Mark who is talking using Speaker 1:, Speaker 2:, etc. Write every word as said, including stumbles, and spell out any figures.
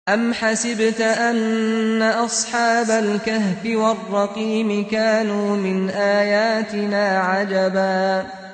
Speaker 1: أَمْ حَسِبْتَ أَنَّ أَصْحَابَ الْكَهْفِ وَالرَّقِيمِ كَانُوا مِنْ آيَاتِنَا عَجَبًا